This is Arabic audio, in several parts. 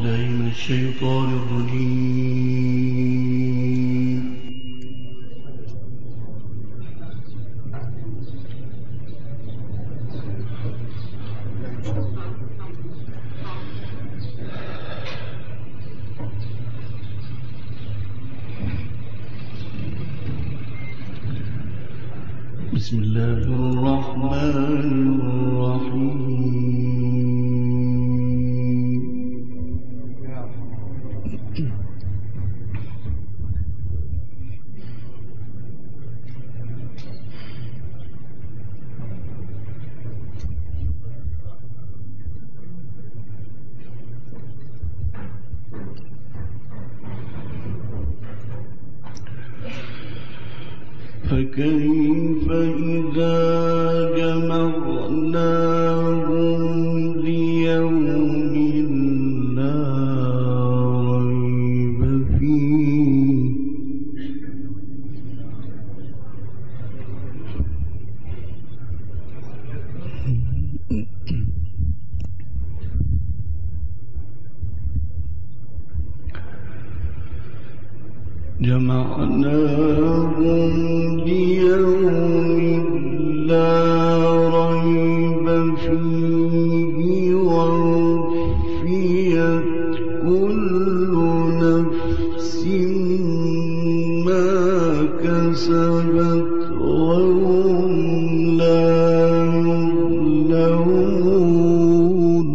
من الشيطان الرجيم. بسم الله الرحمن الرحيم. فكيف إذا جمعناهم ليوم لا ريب فيه جمعناهم ليوم لا ريب فيه ووفيت كل نفس ما كسبت وهم لا يظلمون.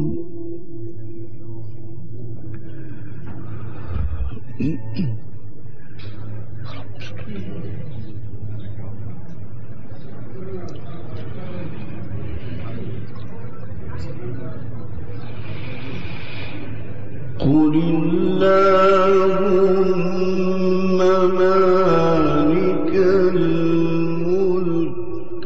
قل اللهم مالك الملك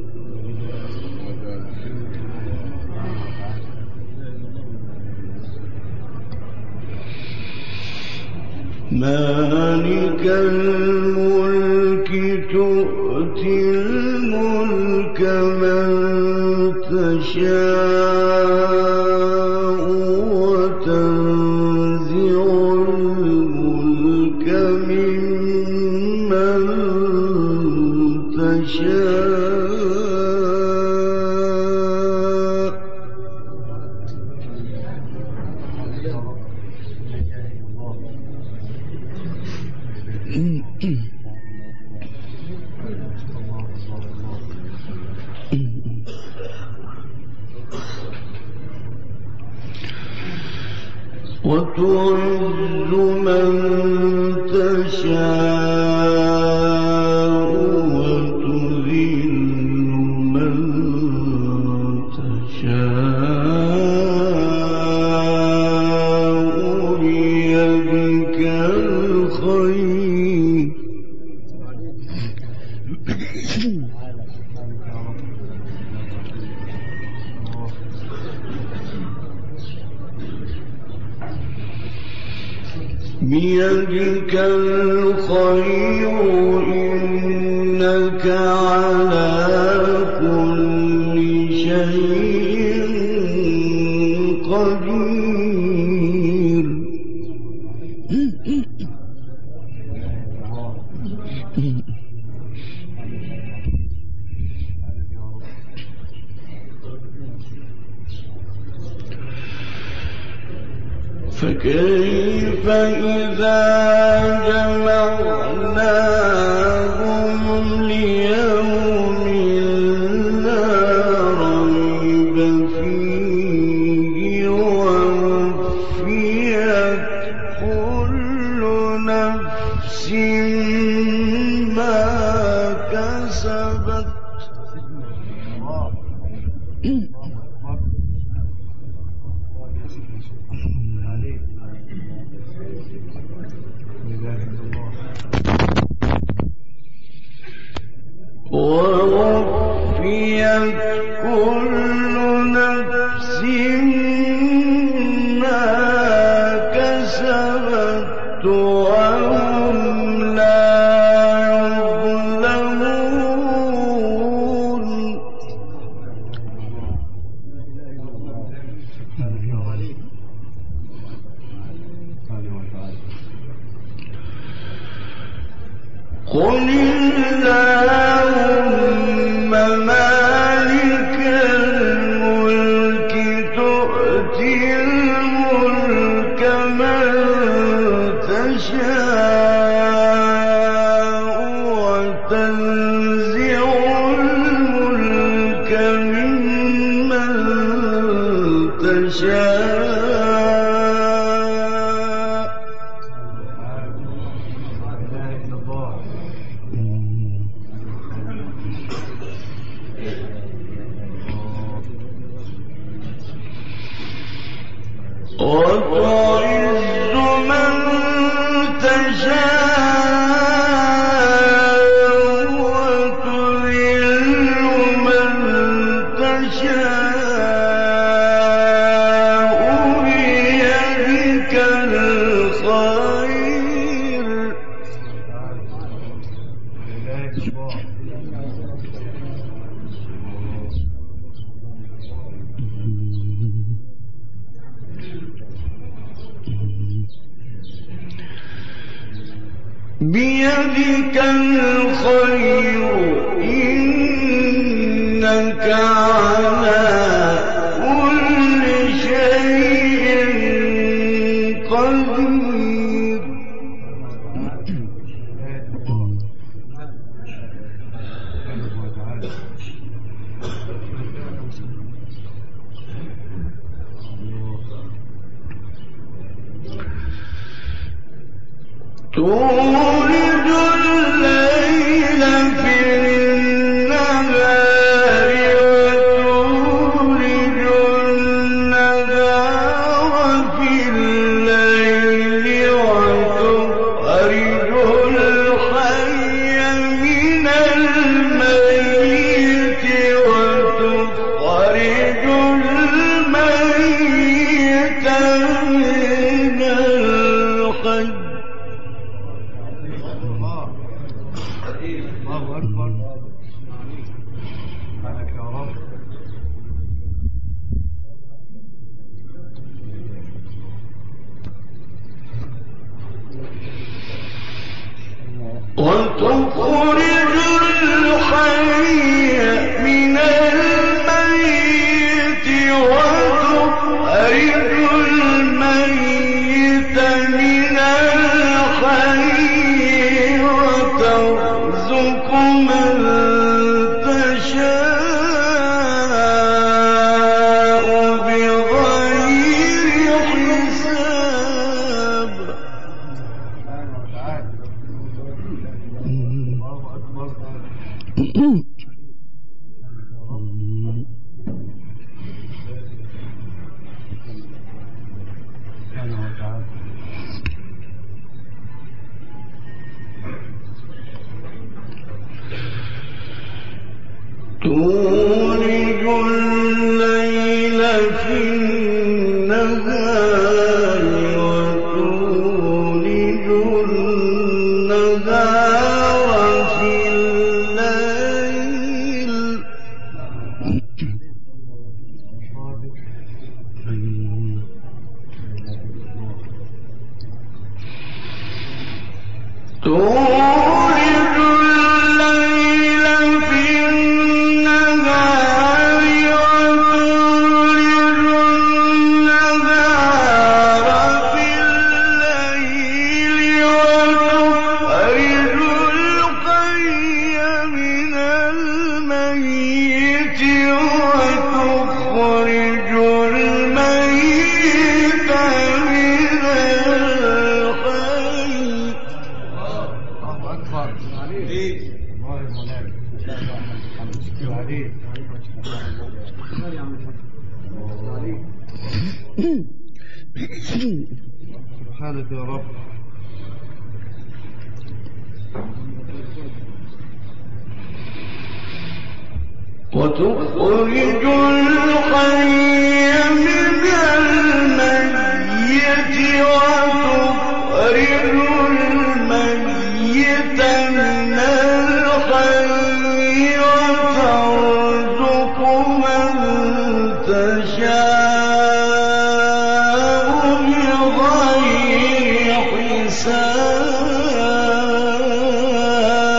تؤتي الملك من تشاء وتنزع الملك ممن تشاء وتعز من تشاء وتذل من تشاء بيدك الخير بيدك الخير إنك على كل شيء قدير. فكيف إذا جمعناهم ليوم لا ريب فيه ووفيت كل نفس ما كسبت ووفيت كل نفس ما كسبت وهم لا يظلمون. قل اللهم مالك الملك تؤتي الملك من تشاء وتنزع الملك ممن تشاء وتعز من تشاء وتذل من تشاء بيدك الخير بيدك الخير إنك على كل شيء قدير تولد الليل في النهار وتولد النهار في الليل وتخرج الحي من الميت وتخرج الميت من الحي الله أكبر سبحانك يا رب وتخرج الحي من الميت وتخرج الميت من الحي وترزق من تشاء بغير حساب الله أكبر تولج الليل في النهار وتولج النهار في الليل تولج الليل في النهار وتولج النهار في الليل وتخرج الحي من الميت وتخرج الميت من الحي الله أكبر سبحانك يا رب وتخرج الحي من الميت وتخرج الميت من الحي وترزق من تشاء بغير حساب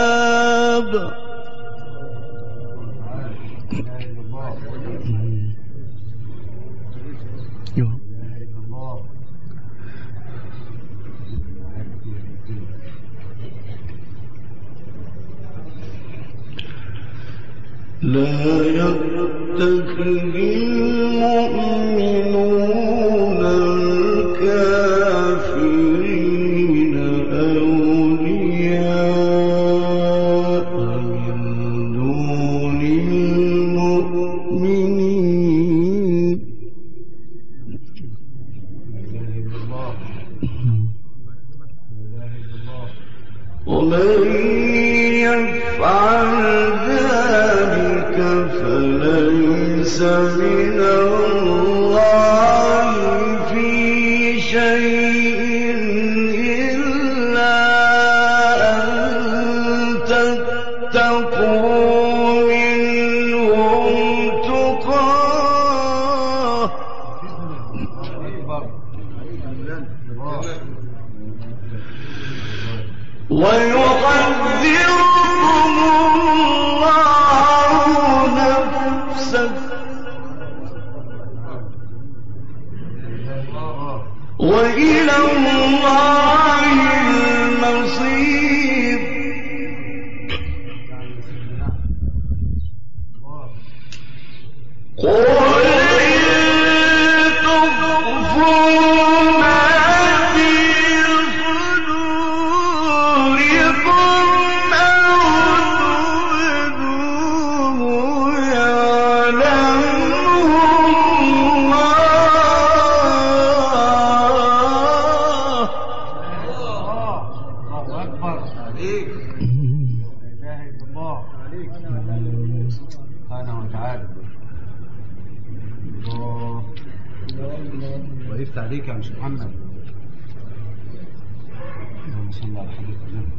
وإلى الله المصير. قل إن تخفوا ما في صدوركم أو تبدوه يعلمه وقفت عليك يا مش محمد. اللهم صل على حضرتك النبي.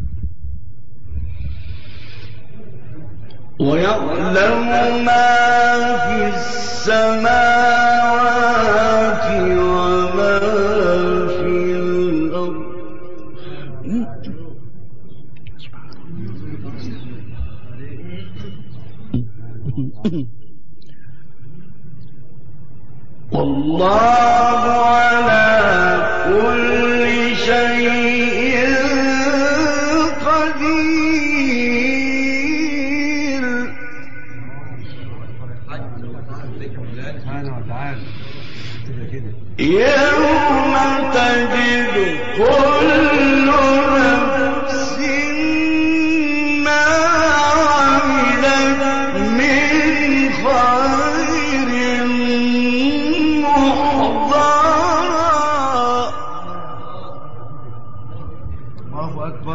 ويعلم ما في السماوات وما في الأرض. والله على كل شيء قدير. سبحانه وتعالى. يوم تجد كل نفس ما عملت من خير محضرا. الله أكبر.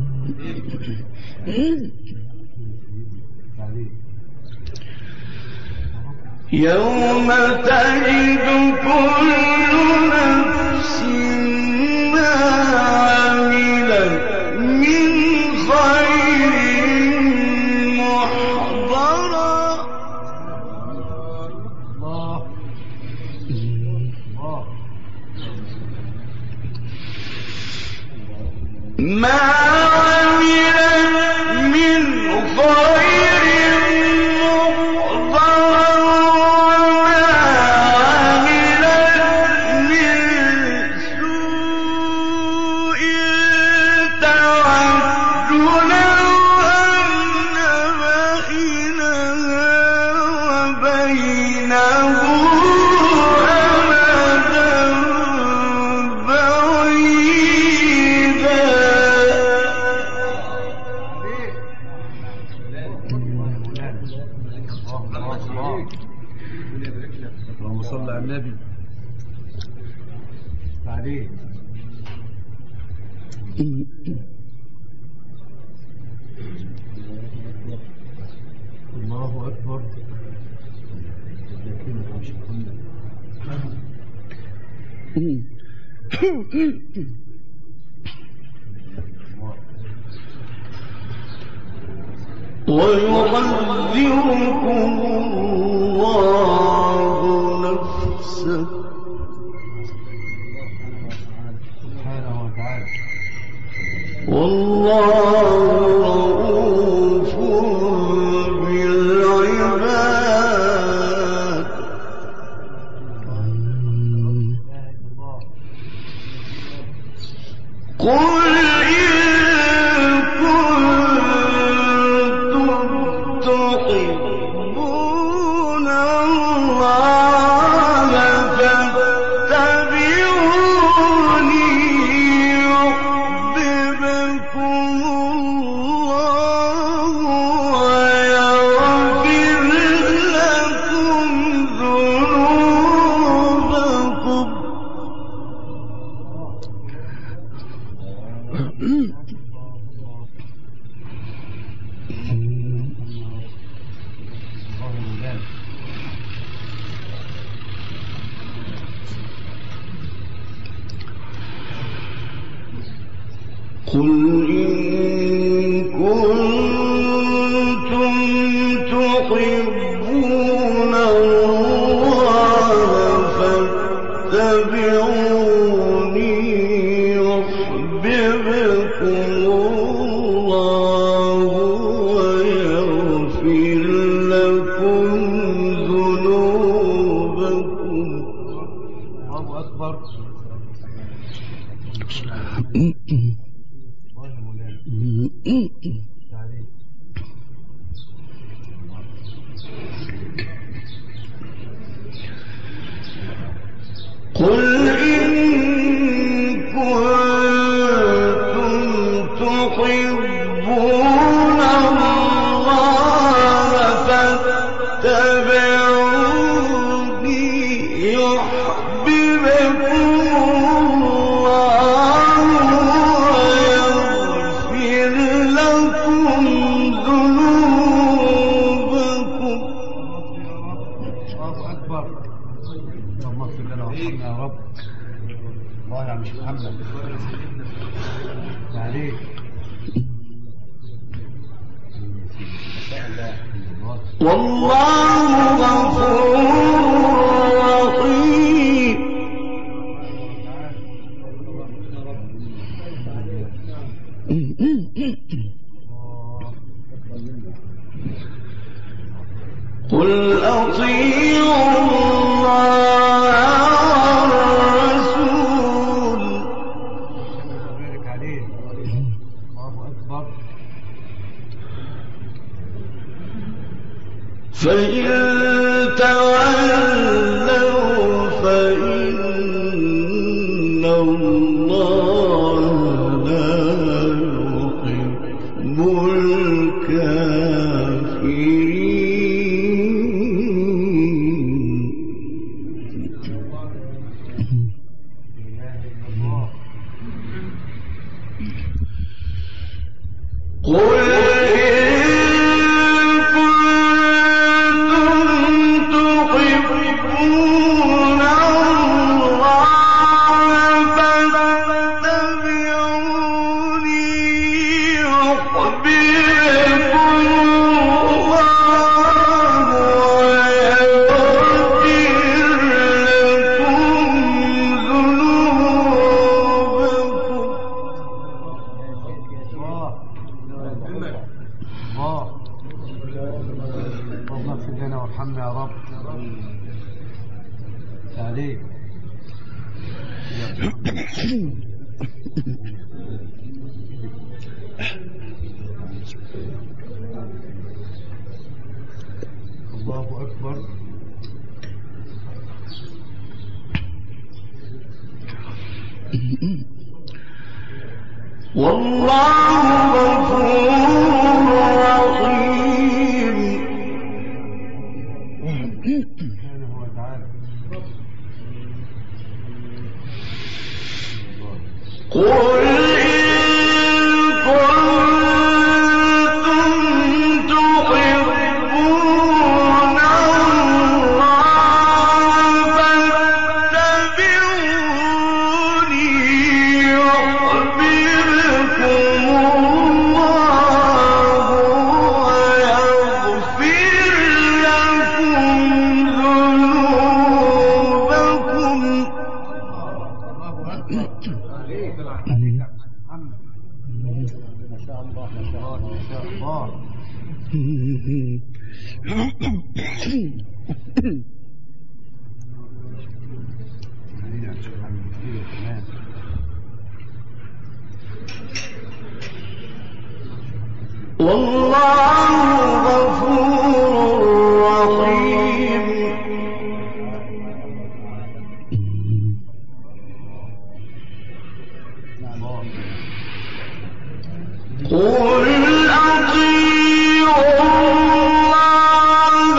يوم تجد كل نفس ما عملت من خير محضرا. الله ما عملت من خير اللهم صل على النبي عليه. الله أكبر. ويحذركم الله نفسه. سبحانه وتعالى. والله رؤوف بالعباد. قل إن كنتم تحبون قل إن كنتم تحبون الله فاتبعوني يحببكم الله ويغفر لكم ذنوبكم. الله أكبر. قل إن كنتم تحبون الله فاتبعوني يحببكم الله ويغفر لكم ذنوبكم. الله أكبر. اللهم اغفر لنا وارحمنا يا رب. الله يا مش محمد عليك. والله غفور رحيم. قل أطيعوا الله والرسول. بارك عليه. الله أكبر. فإن تولوا فإن الله لا يحب الكافرين. قل اللهم اغفر لنا وارحمنا يا رب. عليك. الله أكبر. والله غفور رحيم. سبحانه وتعالى. قل إن كنتم تحبون الله فاتبعوني يحببكم الله ويغفر لكم ذنوبكم. عليك يا محمد. ما شاء الله ما شاء الله ما شاء الله. والله غفور رحيم. قل أطيعوا الله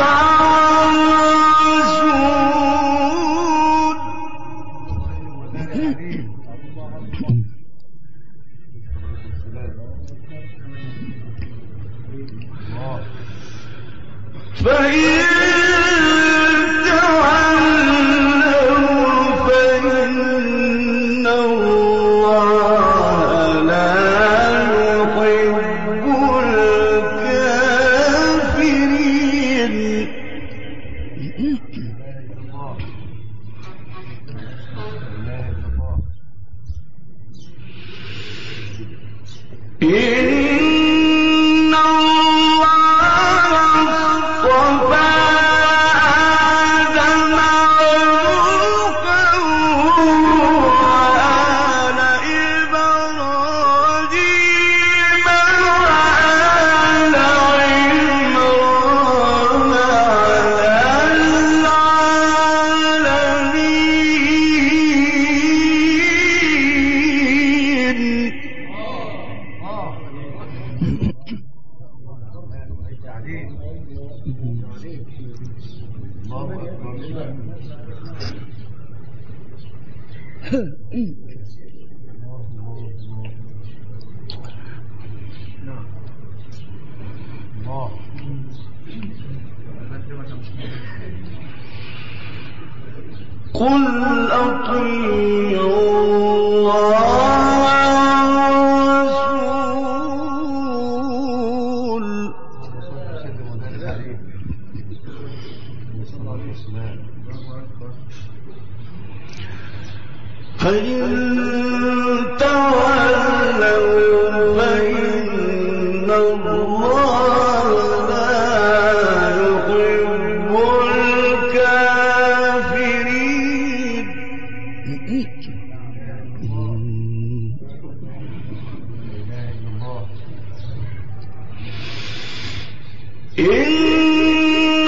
والرسول. فإن تولوا فإن الله لا يحب الكافرين. إن الله اصطفى آدم ونوحا وآل إبراهيم وآل عمران على العالمين. قل أطيعوا الله والرسول فإن تولوا فإن الله لا يحب الكافرين. إن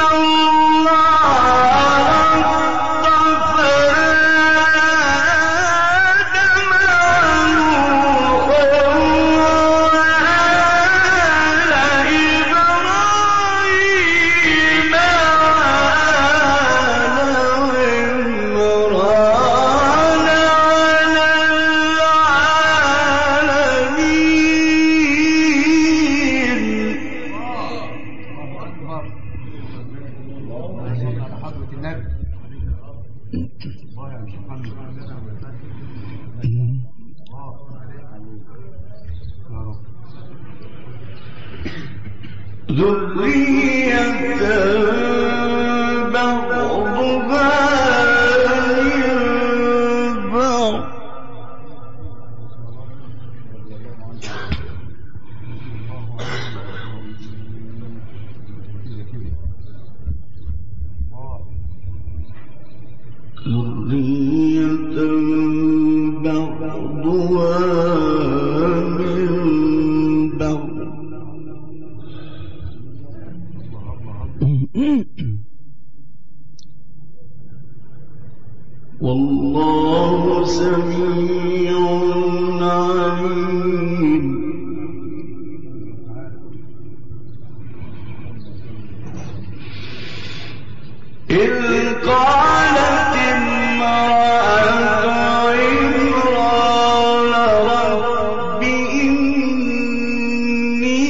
الله اصطفى آدم ونوحا وآل إبراهيم وآل عمران على العالمين. ذرية بعضها من بعض. ذرية بعضها من بعض. والله سميع عليم. إذ قالت امرأة عمران رب إني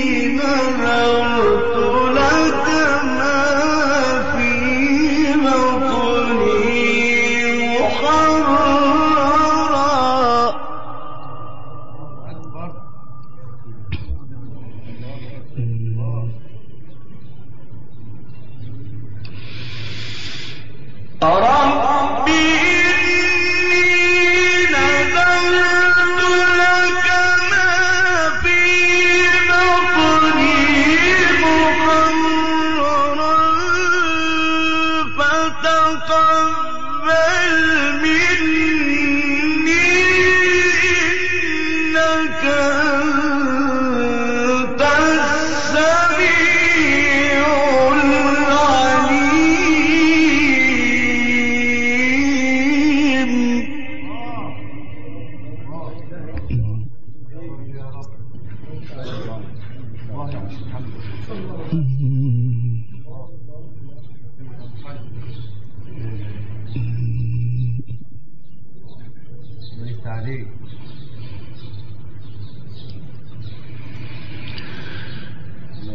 نذرت لك ما في بطني محررا. رب إني نذرت لك ما في بطني محررا فتقبل مني إنك أنت السميع العليم.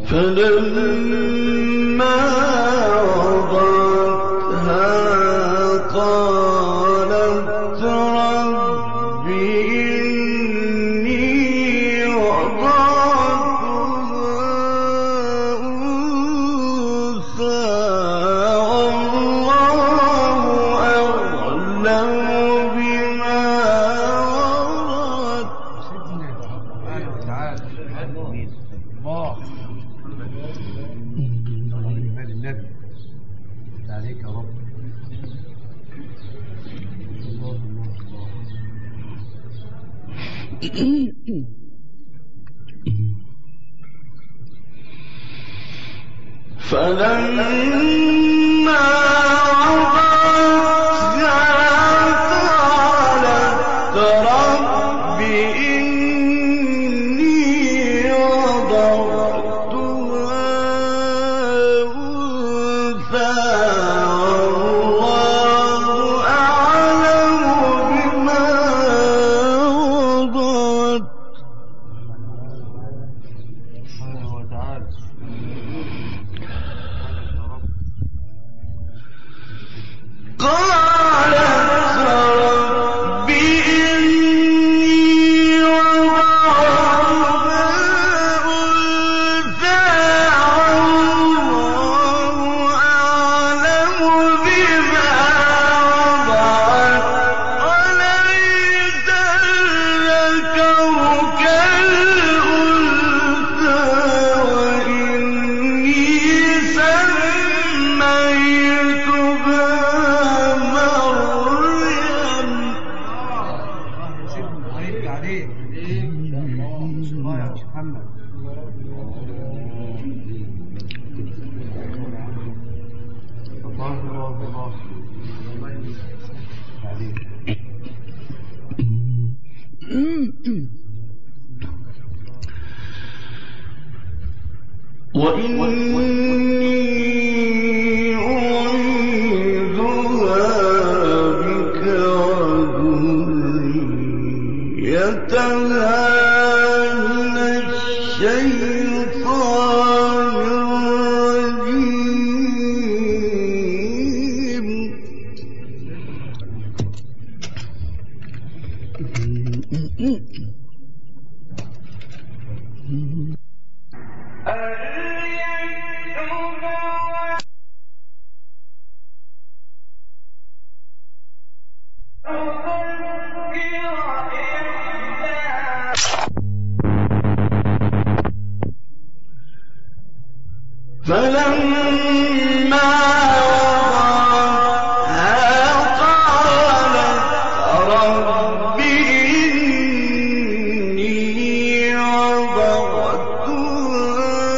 فلما وضعتها قالت رب إني وضعتها أنثى والله أعلم بما وضعت. النبي عليك يا رب. فلما وضعتها قالت رب إني وضعتها أنثى والله أعلم بما وضعت. سبحانه وتعالى. قالت رب إني وضعتها أنثى والله أعلم بما وضعت وليس الذكر كالأنثى وإني سميتها مريم. عليك عليك الله يا محمد. الله الله الله عليك. وإني أعيذها بك وذريتها من الشيطان الرجيم. فلما وضعها قالت رب إني وضعتها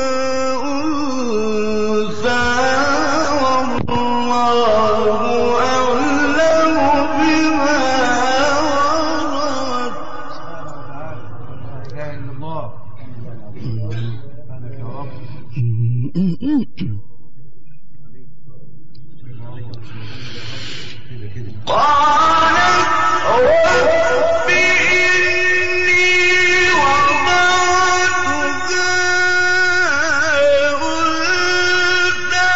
أنثى والله أعلم بما وضعت. لا إله إلا الله. سبحانك يا رب. قالت رب إني وضعتها أنثى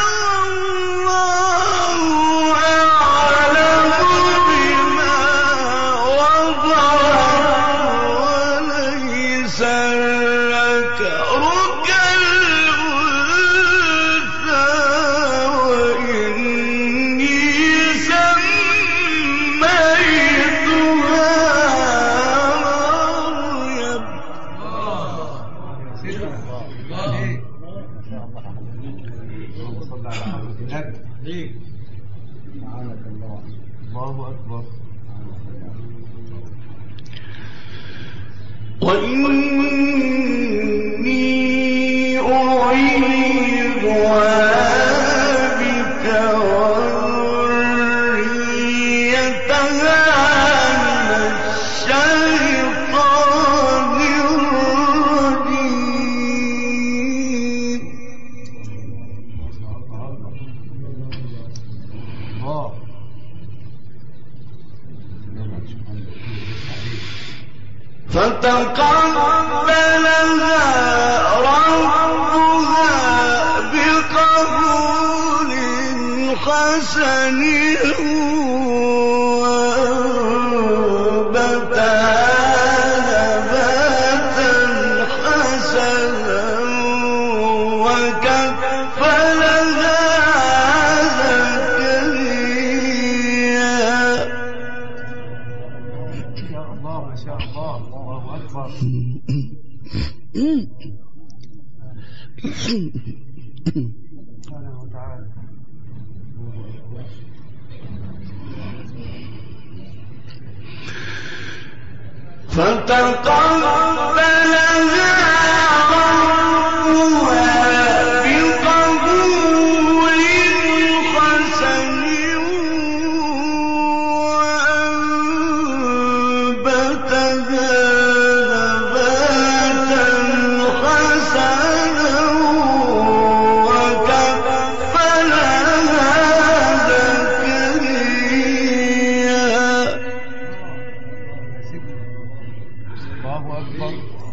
والله أعلم بما وضعت وليس الذكر كالأنثى وإني سميتها مريم. عليك. اللهم صل على حضرة النبي. سبحانك الله. الله أكبر. وإني أعيذها بك وذريتها من الشيطان الرجيم. الله. فتقبلها ربها بقبول حسن فتقبلها ربها بقبول حسن وأنبتها نباتا حسنا وكفلها زكريا. الله أكبر.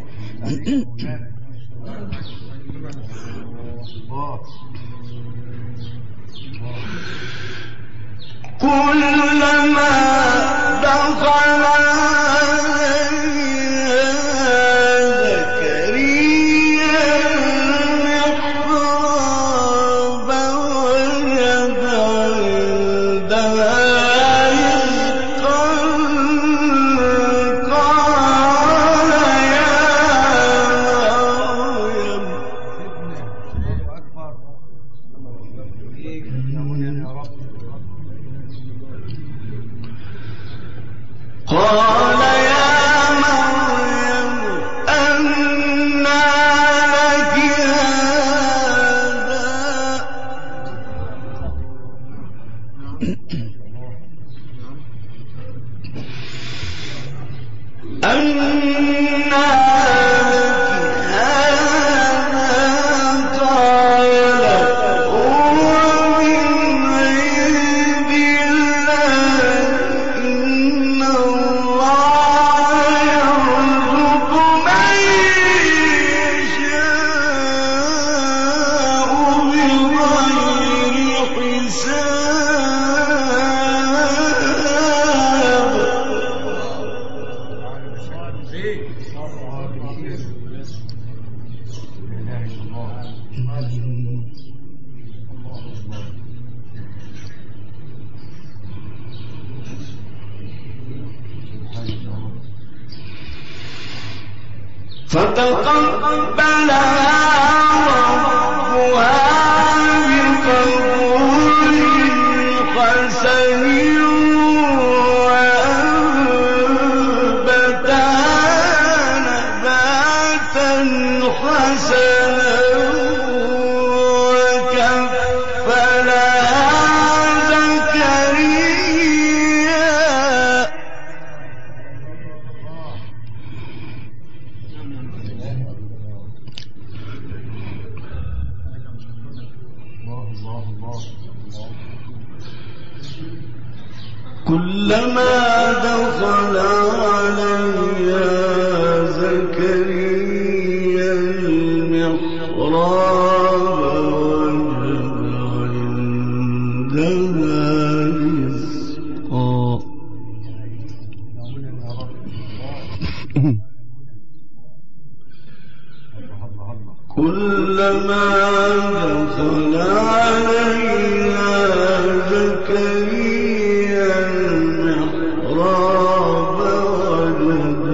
كلما دخل عليها زكريا المحراب وجد عندها رزقا قال يا مريم قال يا مريم أنى لك هذا أنى فتقبلها ربها بقبول حسن وأنبتها نباتا حسنا وكفلها زكريا. كلما دخل عليها زكريا المحراب وجد عندها رزقا كلما دخل عليها زكريا المحراب وجد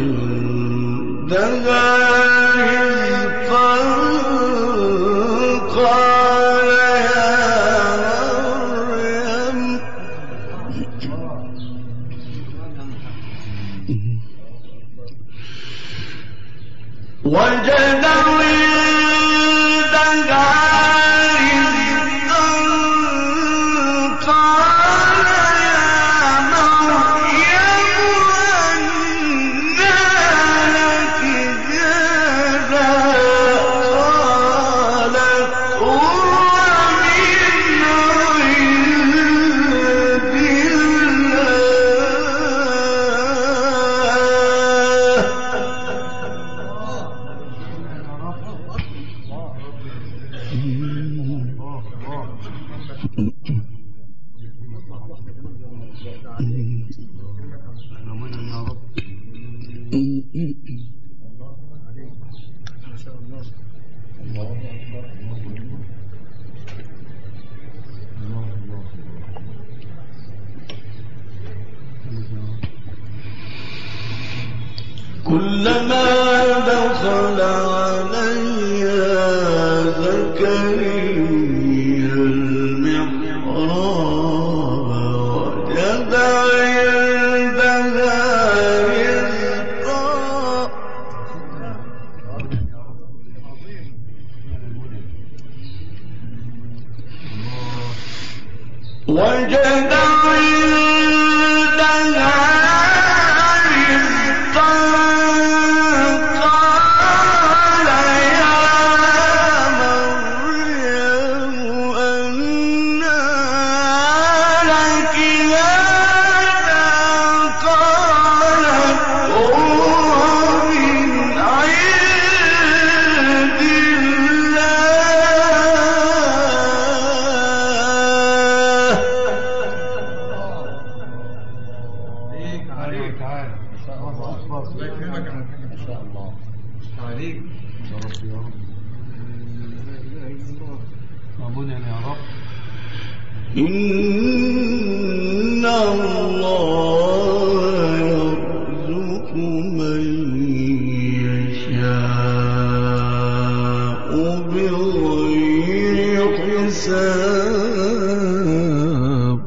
عندها رزقا قال يا مريم وجد عندها رزقا قال يا مريم أنى لك هذا قالت هو من عند الله كلما دخل عليها زكريا المحراب وجد عندها رزقا وجد إن الله يرزق من يشاء بغير حساب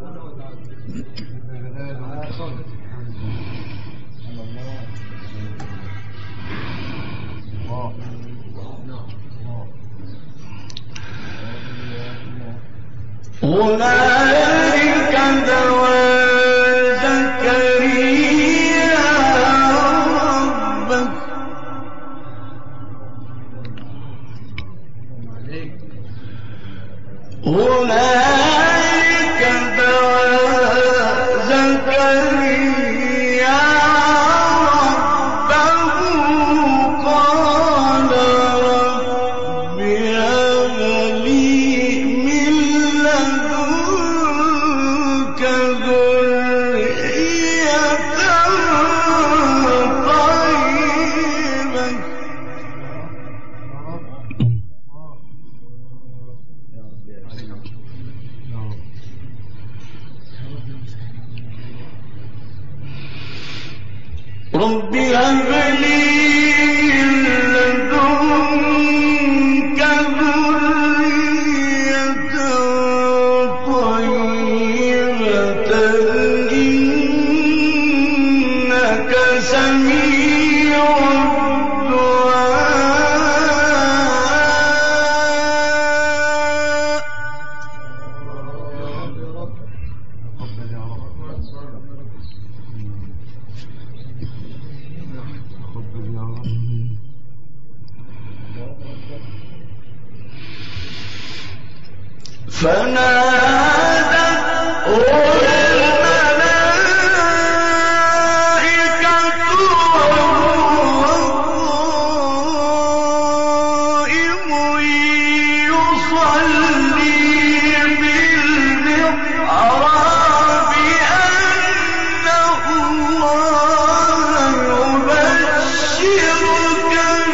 هنالك دعا زكريا ربه هنالك دعا زكريا ربه قال رب هب لي من لدنك ذرية طيبة رب هب لي من لدنك ذرية طيبة إنك سميع فنادته الملائكة وهو قائم يصلي بالمحراب أن الله يبشرك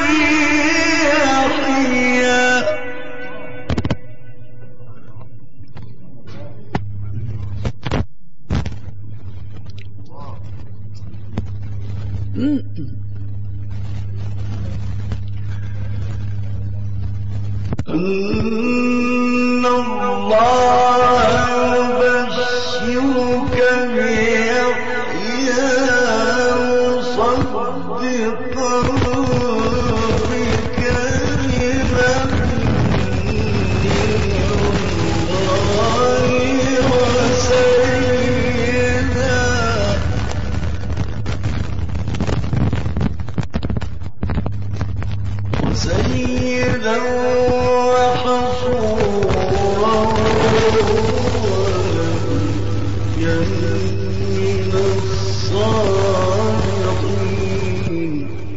بيحيى إن الله يبشرك بيحيى مصدقا بكلمة من الله وسيدا وحصورا ونبيا من الصالحين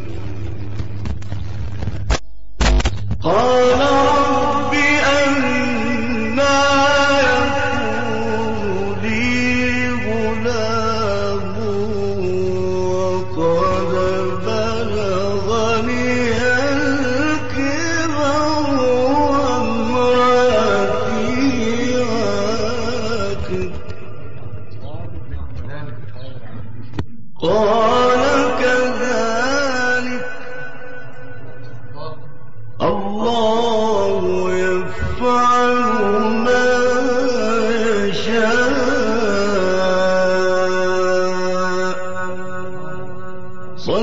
قال رب أنى يكون لي غلام وقد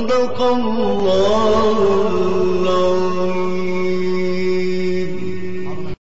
صدق الله